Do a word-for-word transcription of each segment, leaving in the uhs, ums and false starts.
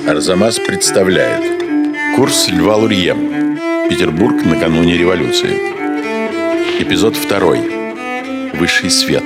Арзамас представляет курс Льва Лурье. Петербург накануне революции. Эпизод второй. Высший свет.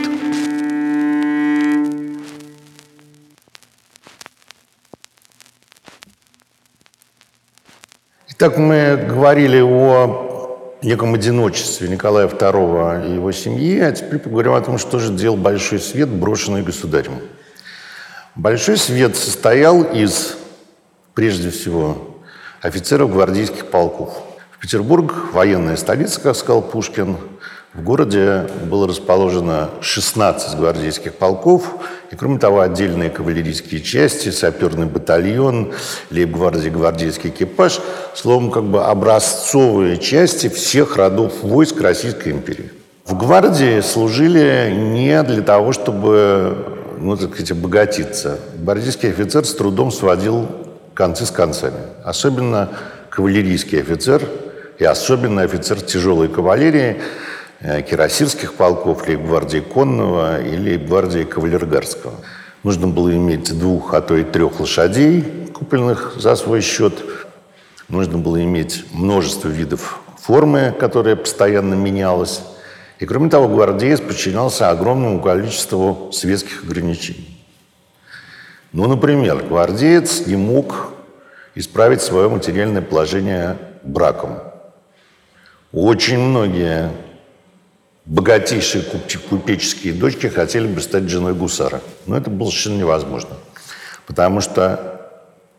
Итак, мы говорили о неком одиночестве Николая второго и его семьи, а теперь поговорим о том, что же делал Большой свет, брошенный государем. Большой свет состоял из, прежде всего, офицеров гвардейских полков. В Петербург, военная столица, как сказал Пушкин, в городе было расположено шестнадцать гвардейских полков, и, кроме того, отдельные кавалерийские части, саперный батальон, лейб-гвардии, гвардейский экипаж, словом, как бы образцовые части всех родов войск Российской империи. В гвардии служили не для того, чтобы, ну, так сказать, обогатиться. Гвардейский офицер с трудом сводил концы с концами. Особенно кавалерийский офицер и особенно офицер тяжелой кавалерии, кирасирских полков, лейб-гвардии конного или лейб-гвардии кавалергардского. Нужно было иметь двух, а то и трех лошадей, купленных за свой счет. Нужно было иметь множество видов формы, которая постоянно менялась. И, кроме того, гвардеец подчинялся огромному количеству светских ограничений. Ну, например, гвардеец не мог исправить свое материальное положение браком. Очень многие богатейшие купеческие дочки хотели бы стать женой гусара. Но это было совершенно невозможно. Потому что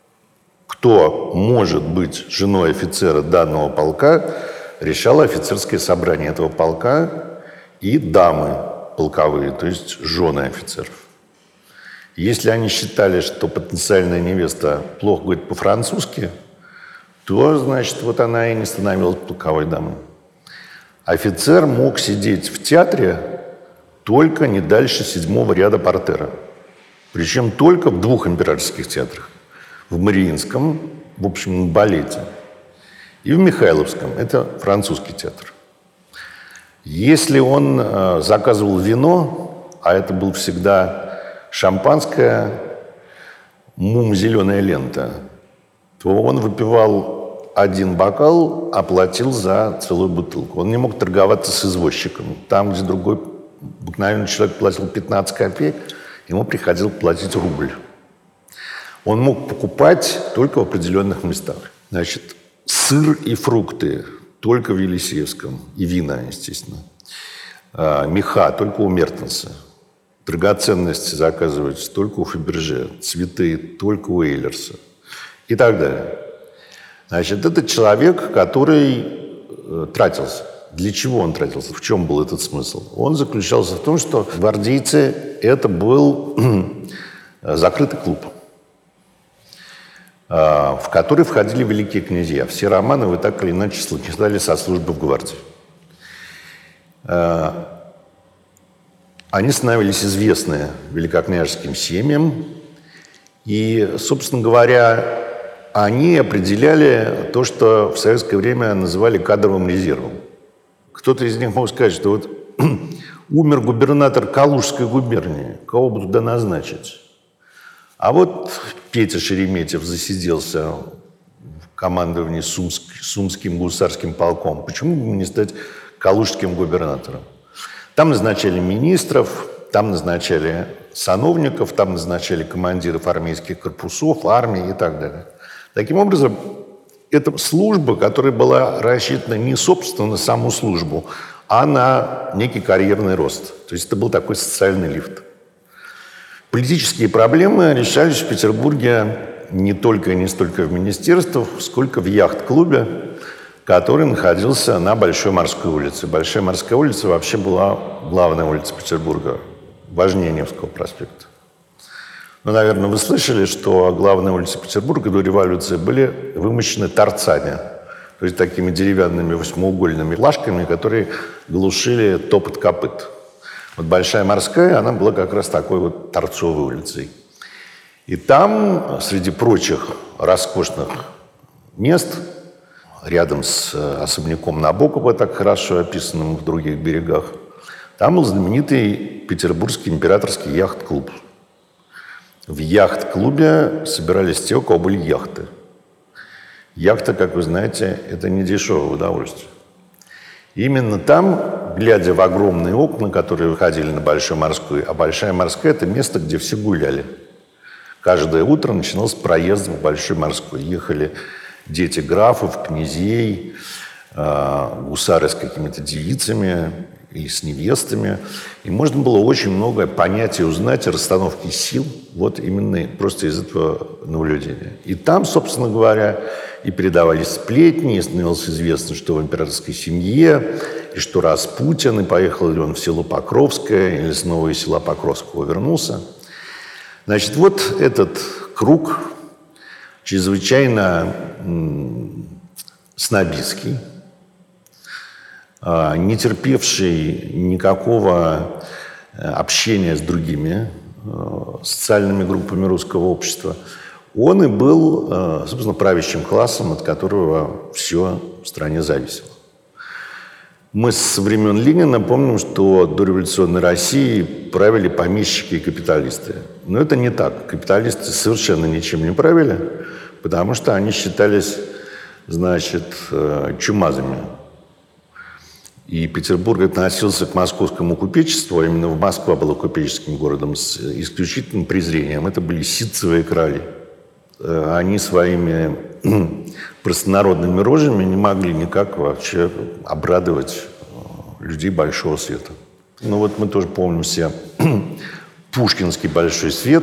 кто может быть женой офицера данного полка, решало офицерское собрание этого полка и дамы полковые, то есть жены офицеров. Если они считали, что потенциальная невеста плохо говорит по-французски, то, значит, вот она и не становилась полковой дамой. Офицер мог сидеть в театре только не дальше седьмого ряда портера. Причем только в двух императорских театрах. В Мариинском, в общем, на балете, и в Михайловском, это французский театр. Если он э, заказывал вино, а это был всегда шампанское, мум «Зеленая лента», то он выпивал один бокал, оплатил за целую бутылку. Он не мог торговаться с извозчиком. Там, где другой обыкновенный человек платил пятнадцать копеек, ему приходилось платить рубль. Он мог покупать только в определенных местах. Значит, сыр и фрукты только в Елисеевском. И вина, естественно. А, меха только у Мертенса. Драгоценности заказываются только у Фаберже. Цветы только у Эйлерса. И так далее. Значит, это человек, который э, тратился. Для чего он тратился? В чем был этот смысл? Он заключался в том, что гвардейцы – это был закрытый клуб, э, в который входили великие князья. Все Романовы так или иначе читали со службы в гвардии. Э, они становились известны великокняжеским семьям. И, собственно говоря, они определяли то, что в советское время называли кадровым резервом. Кто-то из них мог сказать, что вот умер губернатор Калужской губернии, кого бы туда назначить? А вот Петя Шереметьев засиделся в командовании Сумск, Сумским гусарским полком. Почему бы не стать калужским губернатором? Там назначали министров, там назначали сановников, там назначали командиров армейских корпусов, армии и так далее. Таким образом, это служба, которая была рассчитана не, собственно, на саму службу, а на некий карьерный рост. То есть это был такой социальный лифт. Политические проблемы решались в Петербурге не только и не столько в министерствах, сколько в яхт-клубе, который находился на Большой морской улице. Большая морская улица вообще была главная улица Петербурга, важнее Невского проспекта. Ну, наверное, вы слышали, что главные улицы Петербурга до революции были вымощены торцами, то есть такими деревянными восьмиугольными плашками, которые глушили топот копыт. Вот Большая морская, она была как раз такой вот торцовой улицей. И там, среди прочих роскошных мест, рядом с особняком Набокова, так хорошо описанным в других берегах, там был знаменитый Петербургский императорский яхт-клуб. В яхт-клубе собирались те, у кого были яхты. Яхта, как вы знаете, это не дешевое удовольствие. Именно там, глядя в огромные окна, которые выходили на Большой Морской, а Большая Морская – это место, где все гуляли. Каждое утро начиналось проезд в Большой Морской. Ехали дети графов, князей, гусары с какими-то девицами и с невестами. И можно было очень многое понять и узнать о расстановке сил вот именно просто из этого наблюдения. И там, собственно говоря, и передавались сплетни, и становилось известно, что в императорской семье, и что Распутин, и поехал ли он в село Покровское, или снова из села Покровского вернулся. Значит, вот этот круг чрезвычайно снобистский, не терпевший никакого общения с другими социальными группами русского общества, он и был, собственно, правящим классом, от которого все в стране зависело. Мы со времен Ленина помним, что до революционной России правили помещики и капиталисты. Но это не так. Капиталисты совершенно ничем не правили, потому что они считались, значит, чумазами. И Петербург относился к московскому купечеству, а именно Москва была купеческим городом, с исключительным презрением. Это были ситцевые короли. Они своими простонародными рожами не могли никак вообще обрадовать людей большого света. Ну вот мы тоже помним все пушкинский большой свет,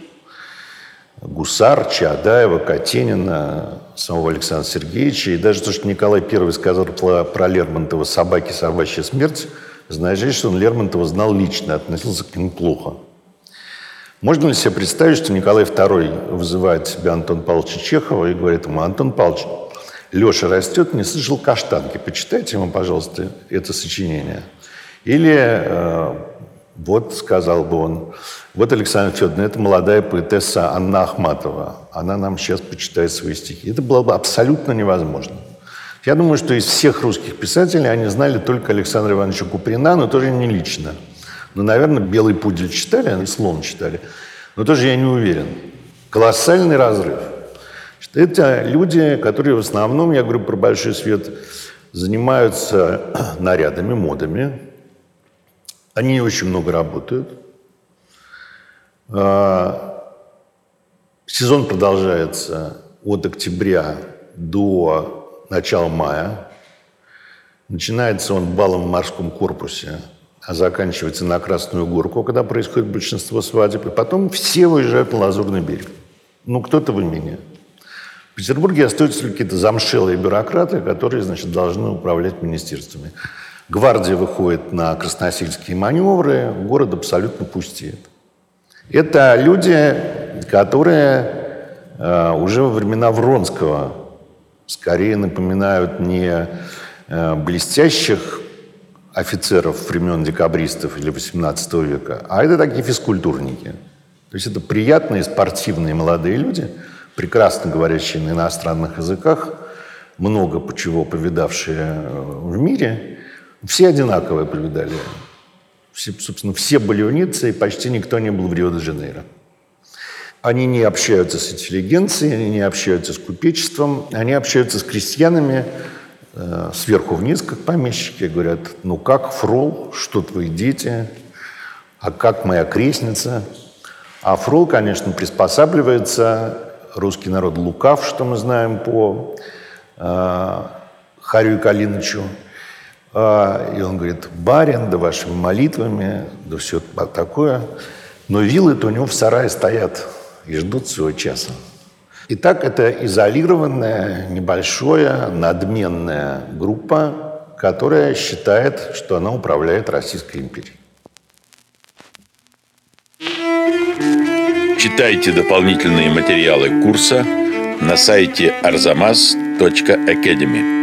Гусар, Чаадаева, Катенина, самого Александра Сергеевича. И даже то, что Николай Первый сказал про, про Лермонтова «собаки, собачья смерть», значит, что он Лермонтова знал лично, относился к нему плохо. Можно ли себе представить, что Николай Второй вызывает себя Антона Павловича Чехова и говорит ему: Антон Павлович, Леша растет, не слышал каштанки, почитайте ему, пожалуйста, это сочинение. Или, э, вот, сказал бы он, вот, Александра Федоровна, это молодая поэтесса Анна Ахматова, она нам сейчас почитает свои стихи. Это было бы абсолютно невозможно. Я думаю, что из всех русских писателей они знали только Александра Ивановича Куприна, но тоже не лично. Ну, наверное, «Белый пудель» читали, они «Слон» читали. Но тоже я не уверен. Колоссальный разрыв. Это люди, которые в основном, я говорю про большой свет, занимаются нарядами, модами. Они очень много работают. Сезон продолжается от октября до начала мая. Начинается он балом в морском корпусе, а заканчивается на Красную Горку, когда происходит большинство свадеб. И потом все выезжают на Лазурный берег. Ну, кто-то в имени. В Петербурге остаются какие-то замшелые бюрократы, которые, значит, должны управлять министерствами. Гвардия выходит на красносельские маневры, город абсолютно пустеет. Это люди, которые э, уже во времена Вронского скорее напоминают не э, блестящих офицеров времен декабристов или восемнадцатого века, а это такие физкультурники. То есть это приятные, спортивные молодые люди, прекрасно говорящие на иностранных языках, много чего повидавшие в мире. Все одинаковые повидали. Все, собственно, все были в Ницце, и почти никто не был в Рио-де-Жанейро. Они не общаются с интеллигенцией, они не общаются с купечеством, они общаются с крестьянами, сверху вниз, как помещики, говорят: ну как, фрол, что твои дети, а как моя крестница? А фрол, конечно, приспосабливается, русский народ лукав, что мы знаем по э, Харю Калинычу. Э, и он говорит: барин, да вашими молитвами, да все такое. Но вилы-то у него в сарае стоят и ждут своего часа. Итак, это изолированная, небольшая, надменная группа, которая считает, что она управляет Российской империей. Читайте дополнительные материалы курса на сайте арзамас точка академи.